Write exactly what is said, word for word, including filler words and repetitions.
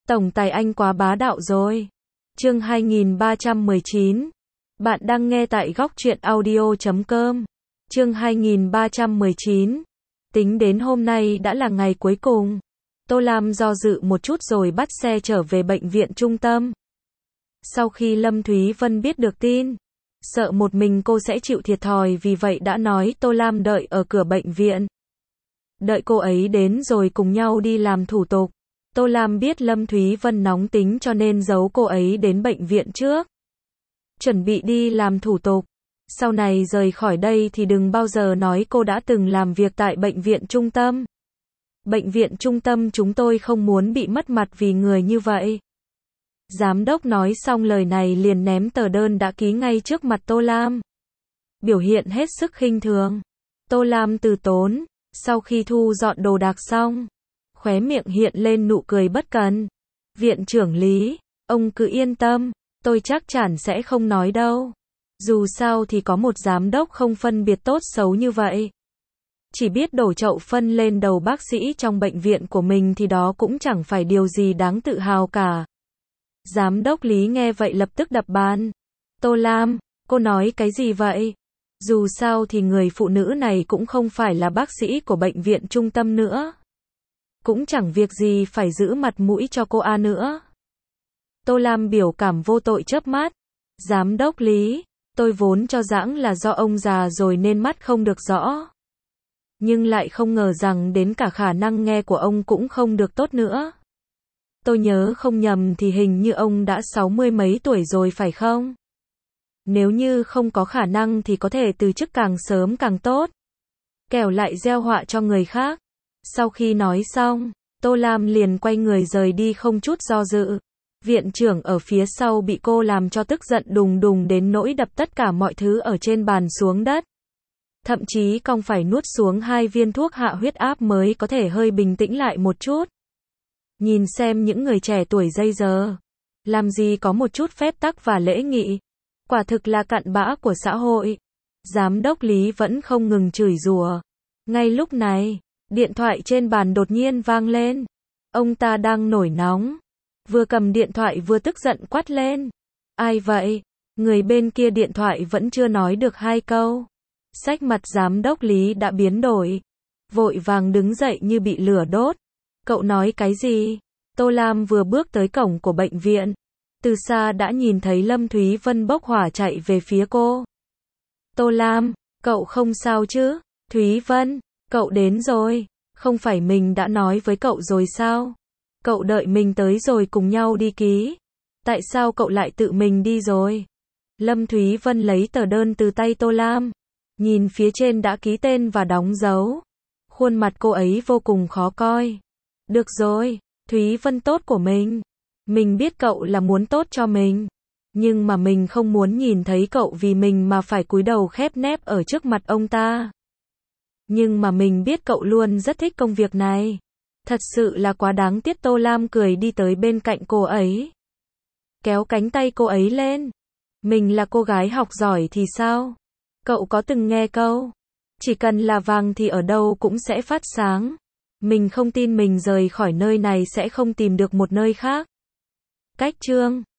Tổng tài anh quá bá đạo rồi. Chương hai nghìn ba trăm mười chín. Bạn đang nghe tại góc truyện audio chấm com. Chương hai nghìn ba trăm mười chín. Tính đến hôm nay đã là ngày cuối cùng. Tô Lam do dự một chút rồi bắt xe trở về bệnh viện trung tâm. Sau khi Lâm Thúy Vân biết được tin, sợ một mình cô sẽ chịu thiệt thòi, vì vậy đã nói Tô Lam đợi ở cửa bệnh viện. Đợi cô ấy đến rồi cùng nhau đi làm thủ tục. Tô Lam biết Lâm Thúy Vân nóng tính cho nên giấu cô ấy đến bệnh viện trước. Chuẩn bị đi làm thủ tục. Sau này rời khỏi đây thì đừng bao giờ nói cô đã từng làm việc tại bệnh viện trung tâm. Bệnh viện trung tâm chúng tôi không muốn bị mất mặt vì người như vậy. Giám đốc nói xong lời này liền ném tờ đơn đã ký ngay trước mặt Tô Lam. Biểu hiện hết sức khinh thường. Tô Lam từ tốn, sau khi thu dọn đồ đạc xong, khóe miệng hiện lên nụ cười bất cần. Viện trưởng Lý, ông cứ yên tâm, tôi chắc chắn sẽ không nói đâu. Dù sao thì có một giám đốc không phân biệt tốt xấu như vậy. Chỉ biết đổ chậu phân lên đầu bác sĩ trong bệnh viện của mình thì đó cũng chẳng phải điều gì đáng tự hào cả. Giám đốc Lý nghe vậy lập tức đập bàn. Tô Lam, cô nói cái gì vậy? Dù sao thì người phụ nữ này cũng không phải là bác sĩ của bệnh viện trung tâm nữa. Cũng chẳng việc gì phải giữ mặt mũi cho cô A nữa. Tô Lam biểu cảm vô tội chớp mắt. Giám đốc Lý, tôi vốn cho rằng là do ông già rồi nên mắt không được rõ. Nhưng lại không ngờ rằng đến cả khả năng nghe của ông cũng không được tốt nữa. Tôi nhớ không nhầm thì hình như ông đã sáu mươi mấy tuổi rồi phải không? Nếu như không có khả năng thì có thể từ chức càng sớm càng tốt. Kẻo lại gieo họa cho người khác. Sau khi nói xong, Tô Lam liền quay người rời đi không chút do dự. Viện trưởng ở phía sau bị cô làm cho tức giận đùng đùng đến nỗi đập tất cả mọi thứ ở trên bàn xuống đất. Thậm chí cong phải nuốt xuống hai viên thuốc hạ huyết áp mới có thể hơi bình tĩnh lại một chút. Nhìn xem những người trẻ tuổi bây giờ, làm gì có một chút phép tắc và lễ nghị. Quả thực là cặn bã của xã hội. Giám đốc Lý vẫn không ngừng chửi rủa. Ngay lúc này, điện thoại trên bàn đột nhiên vang lên. Ông ta đang nổi nóng. Vừa cầm điện thoại vừa tức giận quát lên. Ai vậy? Người bên kia điện thoại vẫn chưa nói được hai câu. Sắc mặt giám đốc Lý đã biến đổi. Vội vàng đứng dậy như bị lửa đốt. Cậu nói cái gì? Tô Lam vừa bước tới cổng của bệnh viện. Từ xa đã nhìn thấy Lâm Thúy Vân bốc hỏa chạy về phía cô. Tô Lam, cậu không sao chứ? Thúy Vân, cậu đến rồi. Không phải mình đã nói với cậu rồi sao? Cậu đợi mình tới rồi cùng nhau đi ký. Tại sao cậu lại tự mình đi rồi? Lâm Thúy Vân lấy tờ đơn từ tay Tô Lam. Nhìn phía trên đã ký tên và đóng dấu. Khuôn mặt cô ấy vô cùng khó coi. Được rồi, Thúy Vân tốt của mình. Mình biết cậu là muốn tốt cho mình. Nhưng mà mình không muốn nhìn thấy cậu vì mình mà phải cúi đầu khép nép ở trước mặt ông ta. Nhưng mà mình biết cậu luôn rất thích công việc này. Thật sự là quá đáng tiếc. Tô Lam cười đi tới bên cạnh cô ấy. Kéo cánh tay cô ấy lên. Mình là cô gái học giỏi thì sao? Cậu có từng nghe câu, chỉ cần là vàng thì ở đâu cũng sẽ phát sáng. Mình không tin mình rời khỏi nơi này sẽ không tìm được một nơi khác. Cách chương